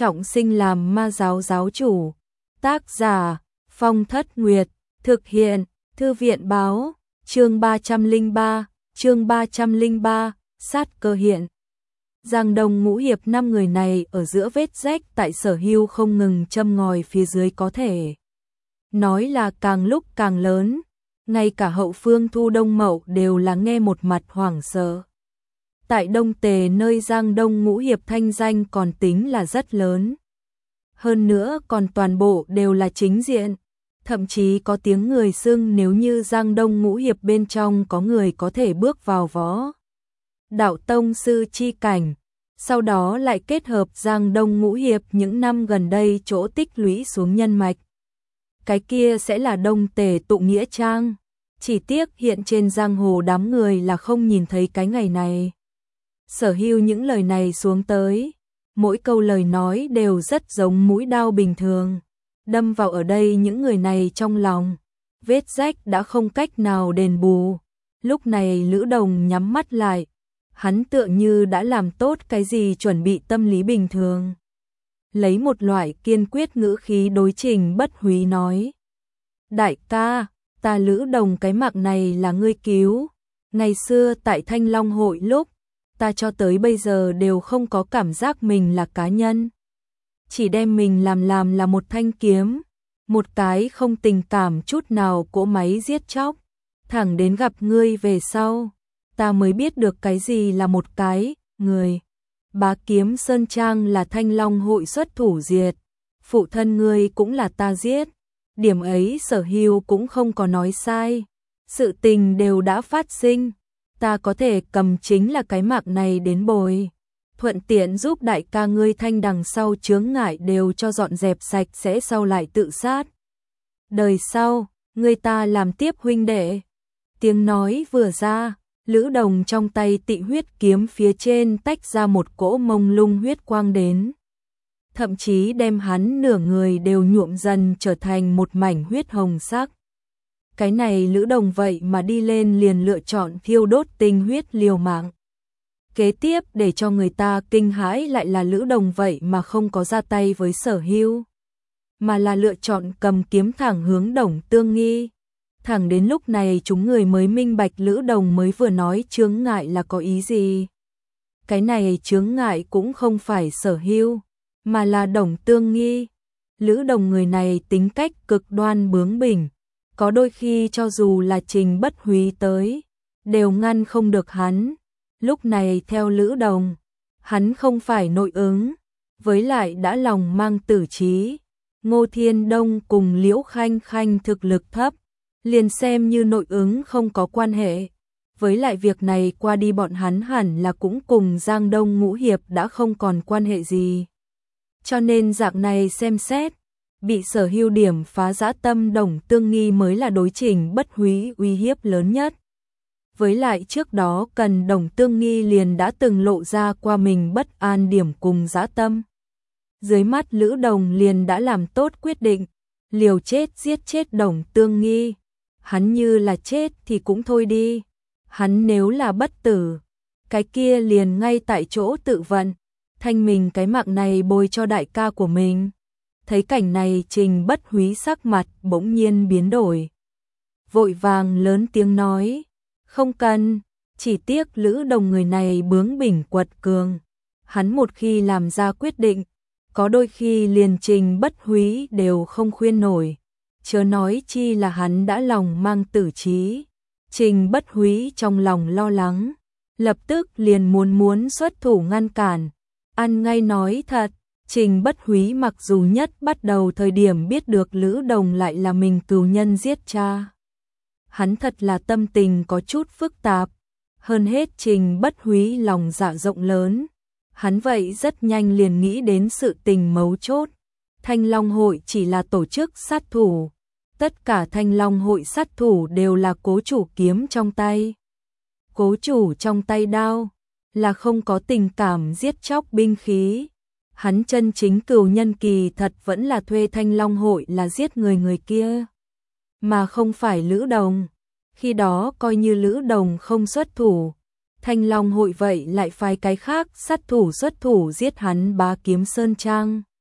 trọng sinh làm ma giáo giáo chủ. Tác giả Phong Thất Nguyệt, thực hiện Thư viện báo, chương 303, sát cơ hiện. Giang Đông Ngũ Hiệp 5 người này ở giữa vết rách tại Sở Hưu không ngừng châm ngòi phía dưới có thể nói là càng lúc càng lớn, ngay cả hậu phương Thu Đông Mậu đều là nghe một mặt hoảng sợ. Tại Đông Tề nơi Giang Đông Ngũ Hiệp thanh danh còn tính là rất lớn. Hơn nữa còn toàn bộ đều là chính diện, thậm chí có tiếng người xưng nếu như Giang Đông Ngũ Hiệp bên trong có người có thể bước vào võ đạo tông sư chi cảnh, sau đó lại kết hợp Giang Đông Ngũ Hiệp những năm gần đây chỗ tích lũy xuống nhân mạch. Cái kia sẽ là Đông Tề tụ nghĩa trang, chỉ tiếc hiện trên giang hồ đám người là không nhìn thấy cái ngày này. Sở Hưu những lời này xuống tới, mỗi câu lời nói đều rất giống mũi đao bình thường, đâm vào ở đây những người này trong lòng, vết rách đã không cách nào đền bù. Lúc này Lữ Đồng nhắm mắt lại, hắn tựa như đã làm tốt cái gì chuẩn bị tâm lý bình thường. Lấy một loại kiên quyết ngữ khí đối Trình Bất Húy nói: "Đại ca, ta Lữ Đồng cái mạng này là ngươi cứu. Ngày xưa tại Thanh Long hội lúc, ta cho tới bây giờ đều không có cảm giác mình là cá nhân. Chỉ đem mình làm là một thanh kiếm, một cái không tình cảm chút nào cỗ máy giết chóc. Thẳng đến gặp ngươi về sau, ta mới biết được cái gì là một cái người. Bá Kiếm Sơn Trang là Thanh Long hội xuất thủ diệt, phụ thân ngươi cũng là ta giết. Điểm ấy Sở Hưu cũng không có nói sai, sự tình đều đã phát sinh, ta có thể cầm chính là cái mạng này đến bồi, thuận tiện giúp đại ca ngươi thanh đằng sau chướng ngại đều cho dọn dẹp sạch sẽ sau lại tự sát. Đời sau, ngươi ta làm tiếp huynh đệ." Tiếng nói vừa ra, Lữ Đồng trong tay Tị huyết kiếm phía trên tách ra một cỗ mông lung huyết quang đến, thậm chí đem hắn nửa người đều nhuộm dần trở thành một mảnh huyết hồng sắc. Cái này Lữ Đồng vậy mà đi lên liền lựa chọn thiêu đốt tinh huyết liều mạng. Kế tiếp để cho người ta kinh hãi lại là Lữ Đồng vậy mà không có ra tay với Sở Hưu, mà là lựa chọn cầm kiếm thẳng hướng Đồng Tương Nghi. Thẳng đến lúc này chúng người mới minh bạch Lữ Đồng mới vừa nói chướng ngại là có ý gì. Cái này chướng ngại cũng không phải Sở Hưu, mà là Đồng Tương Nghi. Lữ Đồng người này tính cách cực đoan bướng bỉnh, có đôi khi cho dù là Trình Bất Húy tới, đều ngăn không được hắn. Lúc này theo Lữ Đồng, hắn không phải nội ứng, với lại đã lòng mang tử trí. Ngô Thiên Đông cùng Liễu Khanh Khanh thực lực thấp, liền xem như nội ứng không có quan hệ. Với lại việc này qua đi bọn hắn hẳn là cũng cùng Giang Đông Ngũ Hiệp đã không còn quan hệ gì. Cho nên dạng này xem xét, bị Sở Hưu điểm phá dã tâm Đồng Tương Nghi mới là đối Trình Bất Húy uy hiếp lớn nhất. Với lại trước đó cần Đồng Tương Nghi liền đã từng lộ ra qua mình bất an điểm cùng dã tâm. Dưới mắt Lữ Đồng liền đã làm tốt quyết định, liều chết giết chết Đồng Tương Nghi. Hắn như là chết thì cũng thôi đi, hắn nếu là bất tử, cái kia liền ngay tại chỗ tự vận, thanh mình cái mạng này bồi cho đại ca của mình. Thấy cảnh này Trình Bất Húy sắc mặt bỗng nhiên biến đổi, vội vàng lớn tiếng nói: "Không cần." Chỉ tiếc Lữ Đồng người này bướng bỉnh quật cường, hắn một khi làm ra quyết định, có đôi khi liền Trình Bất Húy đều không khuyên nổi, chớ nói chi là hắn đã lòng mang tử trí. Trình Bất Húy trong lòng lo lắng, lập tức liền muốn xuất thủ ngăn cản. Ăn ngay nói thật, Trình Bất Húy mặc dù nhất bắt đầu thời điểm biết được Lữ Đồng lại là mình cừu nhân giết cha, hắn thật là tâm tình có chút phức tạp. Hơn hết Trình Bất Húy lòng dạ rộng lớn, hắn vậy rất nhanh liền nghĩ đến sự tình mấu chốt. Thanh Long hội chỉ là tổ chức sát thủ, tất cả Thanh Long hội sát thủ đều là cố chủ kiếm trong tay. Cố chủ trong tay đao là không có tình cảm giết chóc binh khí. Hắn chân chính cừu nhân kỳ thật vẫn là thuê Thanh Long hội là giết người kia, mà không phải Lữ Đồng. Khi đó coi như Lữ Đồng không xuất thủ, Thanh Long hội vậy lại phái cái khác sát thủ xuất thủ giết hắn Bá Kiếm Sơn Trang.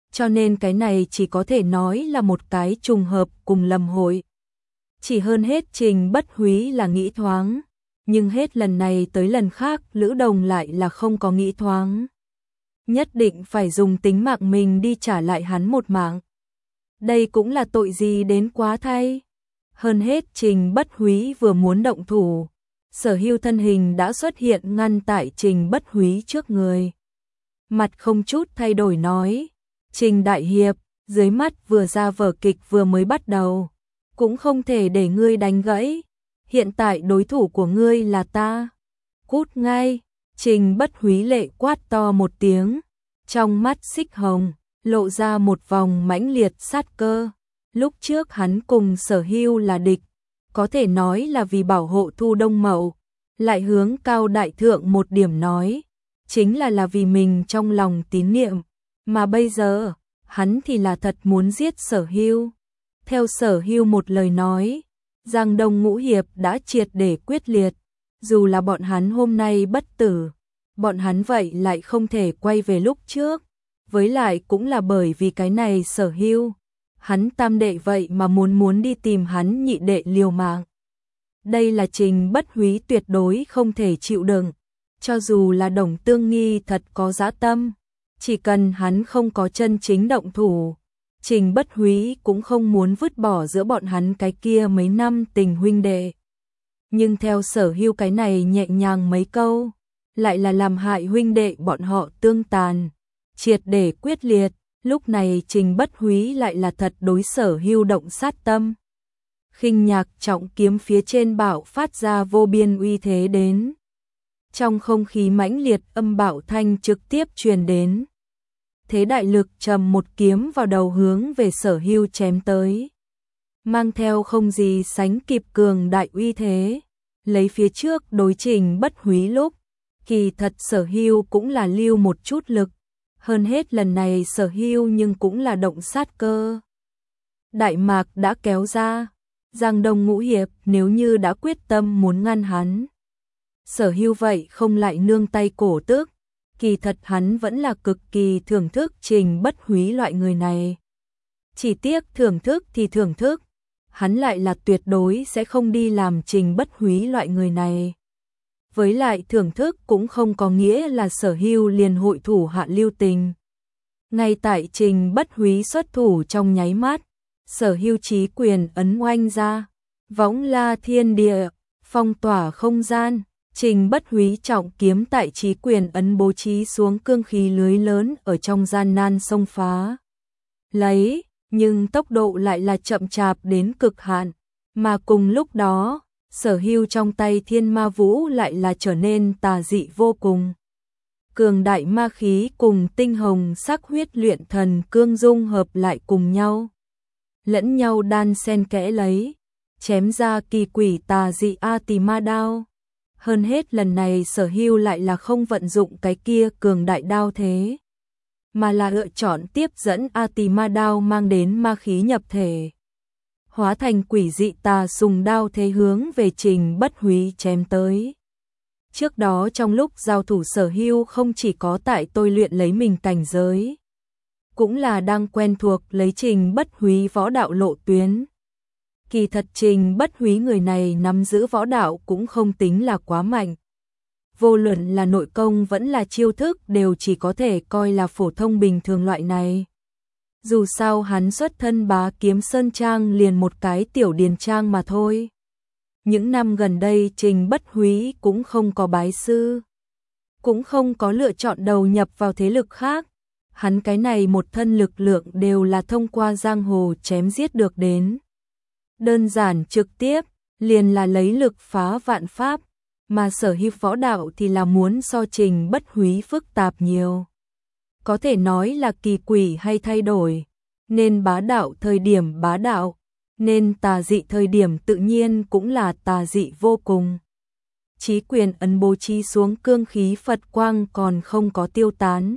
cho nên cái này chỉ có thể nói là một cái trùng hợp cùng lầm hội. Chỉ hơn hết Trình Bất Húy là nghĩ thoáng, nhưng hết lần này tới lần khác Lữ Đồng lại là không có nghĩ thoáng. Nhất định phải dùng tính mạng mình đi trả lại hắn một mạng. Đây cũng là tội gì đến quá thay. Hơn hết Trình Bất Húy vừa muốn động thủ, Sở Hưu thân hình đã xuất hiện ngăn tại Trình Bất Húy trước người. Mặt không chút thay đổi nói, Trình đại hiệp, dưới mắt vừa ra vở kịch vừa mới bắt đầu, cũng không thể để ngươi đánh gãy, hiện tại đối thủ của ngươi là ta. Cút ngay. Trình Bất Húy lệ quát to một tiếng, trong mắt xích hồng lộ ra một vòng mãnh liệt sát cơ. Lúc trước hắn cùng Sở Hưu là địch, có thể nói là vì bảo hộ Thu Đông Mậu, lại hướng Cao đại thượng một điểm nói, chính là vì mình trong lòng tín niệm, mà bây giờ, hắn thì là thật muốn giết Sở Hưu. Theo Sở Hưu một lời nói, Giang Đông ngũ hiệp đã triệt để quyết liệt, dù là bọn hắn hôm nay bất tử, bọn hắn vậy lại không thể quay về lúc trước, với lại cũng là bởi vì cái này Sở Hưu, hắn tam đệ vậy mà muốn đi tìm hắn nhị đệ liều mạng. Đây là Trình Bất Húy tuyệt đối không thể chịu đựng, cho dù là Đồng Tương Nghi thật có dã tâm, chỉ cần hắn không có chân chính động thủ, Trình Bất Húy cũng không muốn vứt bỏ giữa bọn hắn cái kia mấy năm tình huynh đệ. Nhưng theo Sở Hưu cái này nhẹ nhàng mấy câu, lại là làm hại huynh đệ bọn họ tương tàn, triệt để quyết liệt. Lúc này Trình Bất Húy lại là thật đối Sở Hưu động sát tâm. Khinh nhạc trọng kiếm phía trên bạo phát ra vô biên uy thế đến. Trong không khí mãnh liệt âm bạo thanh trực tiếp truyền đến. Thế đại lực trầm một kiếm vào đầu hướng về Sở Hưu chém tới. Mang theo không gì sánh kịp cường đại uy thế. Lấy phía trước đối Trình Bất Húy lúc, kỳ thật Sở Hưu cũng là lưu một chút lực. Hơn hết lần này Sở Hưu nhưng cũng là động sát cơ. Đại mạc đã kéo ra, Giang Đông ngũ hiệp nếu như đã quyết tâm muốn ngăn hắn. Sở Hưu vậy không lại nương tay cổ tức, kỳ thật hắn vẫn là cực kỳ thưởng thức Trình Bất Húy loại người này. Chỉ tiếc thưởng thức thì thưởng thức, hắn lại là tuyệt đối sẽ không đi làm Trình Bất Húy loại người này. Với lại thưởng thức cũng không có nghĩa là Sở Hưu liền hội thủ hạ lưu tình. Ngay tại Trình Bất Húy xuất thủ trong nháy mắt, Sở Hưu chí quyền ấn oanh ra, võng la thiên địa, phong tỏa không gian. Trình Bất Húy trọng kiếm tại chí quyền ấn bố trí xuống cương khí lưới lớn ở trong gian nan xông phá. Lấy, nhưng tốc độ lại là chậm chạp đến cực hạn, mà cùng lúc đó, Sở Hưu trong tay Thiên Ma Vũ lại là trở nên tà dị vô cùng. Cường đại ma khí cùng tinh hồng sắc huyết luyện thần cương dung hợp lại cùng nhau, lẫn nhau đan xen kẽ lấy, chém ra kỳ quỷ tà dị A Tỳ Ma đao. Hơn hết lần này Sở Hưu lại là không vận dụng cái kia cường đại đao thế, mà là lựa chọn tiếp dẫn A Tỳ Ma đao mang đến ma khí nhập thể, hóa thành quỷ dị tà sùng đao thế hướng về Trình Bất Húy chém tới. Trước đó trong lúc giao thủ Sở Hưu không chỉ có tại tôi luyện lấy mình cảnh giới, cũng là đang quen thuộc lấy Trình Bất Húy võ đạo lộ tuyến. Kỳ thật Trình Bất Húy người này nắm giữ võ đạo cũng không tính là quá mạnh. Vô luận là nội công vẫn là chiêu thức đều chỉ có thể coi là phổ thông bình thường loại này. Dù sao hắn xuất thân Bá Kiếm Sơn Trang liền một cái tiểu điền trang mà thôi. Những năm gần đây Trình Bất Húy cũng không có bái sư, cũng không có lựa chọn đầu nhập vào thế lực khác. Hắn cái này một thân lực lượng đều là thông qua giang hồ chém giết được đến. Đơn giản trực tiếp, liền là lấy lực phá vạn pháp, mà Sở Hưu võ đạo thì là muốn so Trình Bất Húy phức tạp nhiều. Có thể nói là kỳ quỷ hay thay đổi, nên bá đạo thời điểm bá đạo, nên tà dị thời điểm tự nhiên cũng là tà dị vô cùng. Chí quyền ấn bố trí xuống cương khí Phật quang còn không có tiêu tán.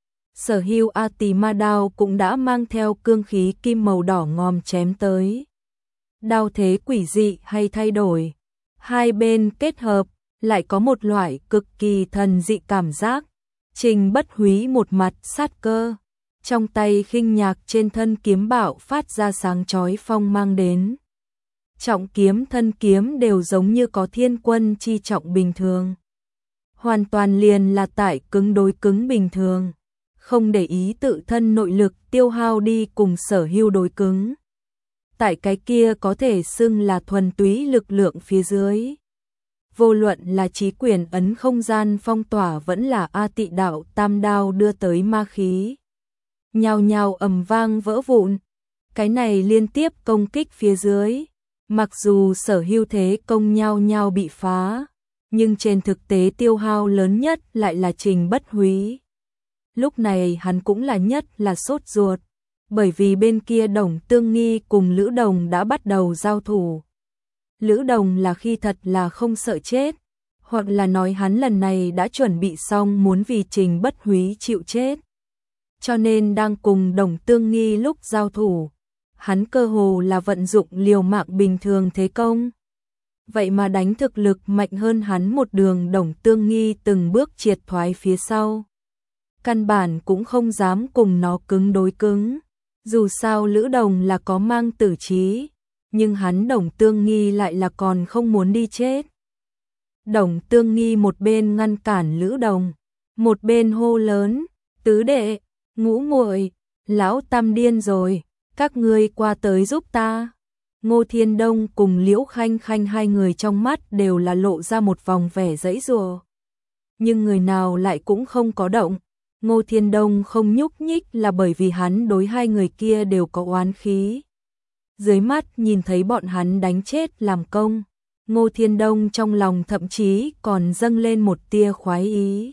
Sở Hưu A Tỳ Ma đao cũng đã mang theo cương khí kim màu đỏ ngòm chém tới. Đao thế quỷ dị hay thay đổi, hai bên kết hợp, lại có một loại cực kỳ thần dị cảm giác. Trình Bất Húy một mặt sát cơ, trong tay khinh nhạc trên thân kiếm bạo phát ra sáng chói phong mang đến. Trọng kiếm thân kiếm đều giống như có thiên quân chi trọng bình thường. Hoàn toàn liền là tại cứng đối cứng bình thường, không để ý tự thân nội lực tiêu hao đi cùng Sở Hưu đối cứng. Tại cái kia có thể xưng là thuần túy lực lượng phía dưới. Vô luận là chí quyền ấn không gian phong tỏa vẫn là A Tị đạo tam đao đưa tới ma khí. Nhào nhào ầm vang vỡ vụn. Cái này liên tiếp công kích phía dưới. Mặc dù Sở Hưu thế công nhao nhao bị phá, nhưng trên thực tế tiêu hao lớn nhất lại là Trình Bất Húy. Lúc này hắn cũng là nhất là sốt ruột, bởi vì bên kia Đồng Tương Nghi cùng Lữ Đồng đã bắt đầu giao thủ. Lữ Đồng là khi thật là không sợ chết, hoặc là nói hắn lần này đã chuẩn bị xong muốn vì Trình Bất Húy chịu chết. Cho nên đang cùng Đồng Tương Nghi lúc giao thủ, hắn cơ hồ là vận dụng liều mạng bình thường thế công. Vậy mà đánh thực lực mạnh hơn hắn một đường, Đồng Tương Nghi từng bước triệt thoái phía sau. Căn bản cũng không dám cùng nó cứng đối cứng. Dù sao Lữ Đồng là có mang tử trí, nhưng hắn Đồng Tương Nghi lại là còn không muốn đi chết. Đồng Tương Nghi một bên ngăn cản Lữ Đồng, một bên hô lớn, tứ đệ, ngũ muội, lão tam điên rồi, các ngươi qua tới giúp ta. Ngô Thiên Đông cùng Liễu Khanh Khanh hai người trong mắt đều là lộ ra một vòng vẻ giãy giụa. Nhưng người nào lại cũng không có động. Ngô Thiên Đông không nhúc nhích là bởi vì hắn đối hai người kia đều có oán khí. Dưới mắt nhìn thấy bọn hắn đánh chết làm công, Ngô Thiên Đông trong lòng thậm chí còn dâng lên một tia khoái ý.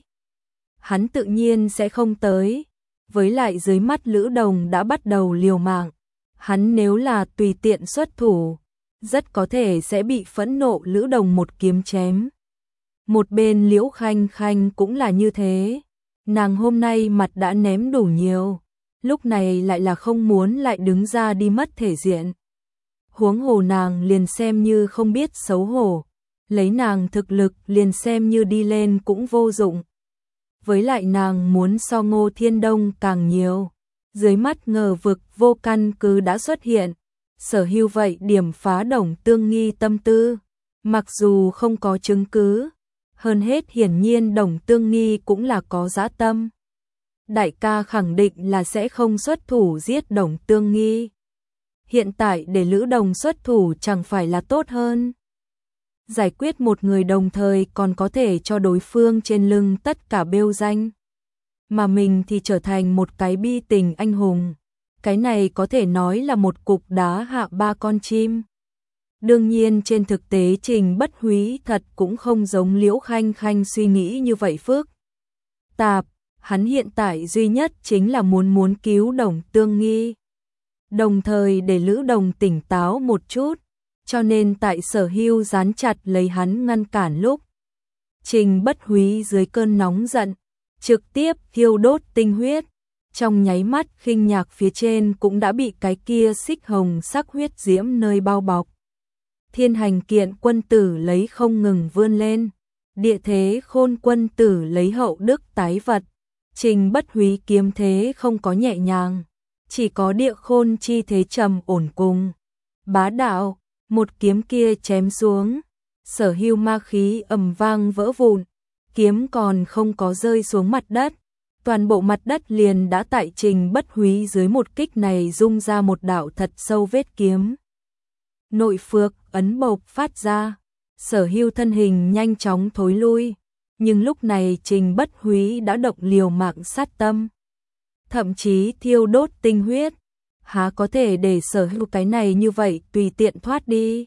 Hắn tự nhiên sẽ không tới, với lại dưới mắt Lữ Đồng đã bắt đầu liều mạng. Hắn nếu là tùy tiện xuất thủ, rất có thể sẽ bị phẫn nộ Lữ Đồng một kiếm chém. Một bên Liễu Khanh Khanh cũng là như thế. Nàng hôm nay mặt đã ném đủ nhiều, lúc này lại là không muốn lại đứng ra đi mất thể diện. Huống hồ nàng liền xem như không biết xấu hổ, lấy nàng thực lực liền xem như đi lên cũng vô dụng. Với lại nàng muốn so Ngô Thiên Đông càng nhiều. Dưới mắt ngờ vực vô căn cứ đã xuất hiện, Sở Hưu vậy điểm phá Đồng Tương Nghi tâm tư, mặc dù không có chứng cứ, hơn hết hiển nhiên Đồng Tương Nghi cũng là có dã tâm. Đại ca khẳng định là sẽ không xuất thủ giết Đồng Tương Nghi. Hiện tại để Lữ Đồng xuất thủ chẳng phải là tốt hơn. Giải quyết một người đồng thời còn có thể cho đối phương trên lưng tất cả bêu danh. Mà mình thì trở thành một cái bi tình anh hùng. Cái này có thể nói là một cục đá hạ ba con chim. Đương nhiên trên thực tế Trình Bất Húy thật cũng không giống Liễu Khanh Khanh suy nghĩ như vậy phức tạp. Hắn hiện tại duy nhất chính là muốn cứu Đồng Tương Nghi, đồng thời để Lữ Đồng tỉnh táo một chút. Cho nên tại Sở Hưu dán chặt lấy hắn ngăn cản lúc, Trình Bất Húy dưới cơn nóng giận trực tiếp thiêu đốt tinh huyết. Trong nháy mắt khinh nhạc phía trên cũng đã bị cái kia xích hồng sắc huyết diễm nơi bao bọc. Thiên Hành Kiện quân tử lấy không ngừng vươn lên, Địa Thế Khôn quân tử lấy hậu đức tái vật. Trình Bất Húy kiếm thế không có nhẹ nhàng, chỉ có Địa Khôn chi thế trầm ổn cùng bá đạo. Một kiếm kia chém xuống, Sở Hưu ma khí ầm vang vỡ vụn, kiếm còn không có rơi xuống mặt đất, toàn bộ mặt đất liền đã tại Trình Bất Húy dưới một kích này rung ra một đạo thật sâu vết kiếm. Nội phược ấn bộc phát ra, Sở Hưu thân hình nhanh chóng thối lui, nhưng lúc này Trình Bất Húy đã động liều mạng sát tâm, thậm chí thiêu đốt tinh huyết. Há có thể để Sở Hưu cái này như vậy tùy tiện thoát đi.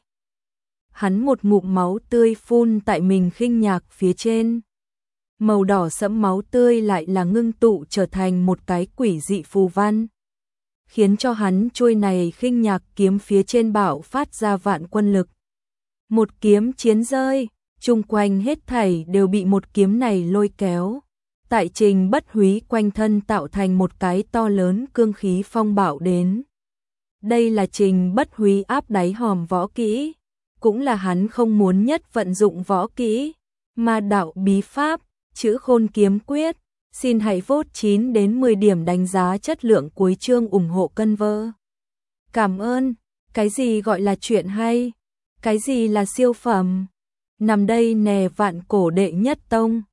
Hắn một ngụm máu tươi phun tại mình khinh nhạc phía trên. Màu đỏ sẫm máu tươi lại là ngưng tụ trở thành một cái quỷ dị phù văn, khiến cho hắn chuôi này khinh nhạc kiếm phía trên bạo phát ra vạn quân lực. Một kiếm chiến rơi, chung quanh hết thảy đều bị một kiếm này lôi kéo. Tại Trình Bất Húy quanh thân tạo thành một cái to lớn cương khí phong bạo đến. Đây là Trình Bất Húy áp đáy hòm võ kỹ, cũng là hắn không muốn nhất vận dụng võ kỹ, ma đạo bí pháp, chữ Khôn kiếm quyết. Xin hãy vote 9 đến 10 điểm đánh giá chất lượng cuối chương ủng hộ cân vơ. Cảm ơn. Cái gì gọi là chuyện hay? Cái gì là siêu phẩm? Nằm đây nè vạn cổ đệ nhất tông.